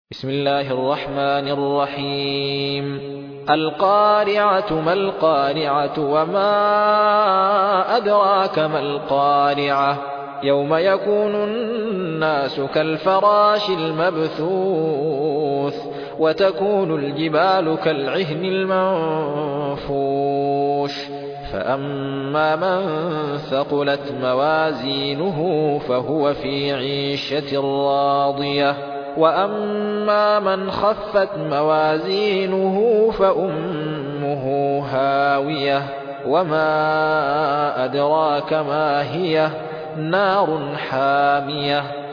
بسم الله الرحمن الرحيم. القارعة ما القارعة وما أدراك ما القارعة يوم يكون الناس كالفراش المبثوث وتكون الجبال كالعهن المنفوش فأما من ثقلت موازينه فهو في عيشة راضية وأما من خفت موازينه فأمه هاوية وما أدراك ما هي نار حامية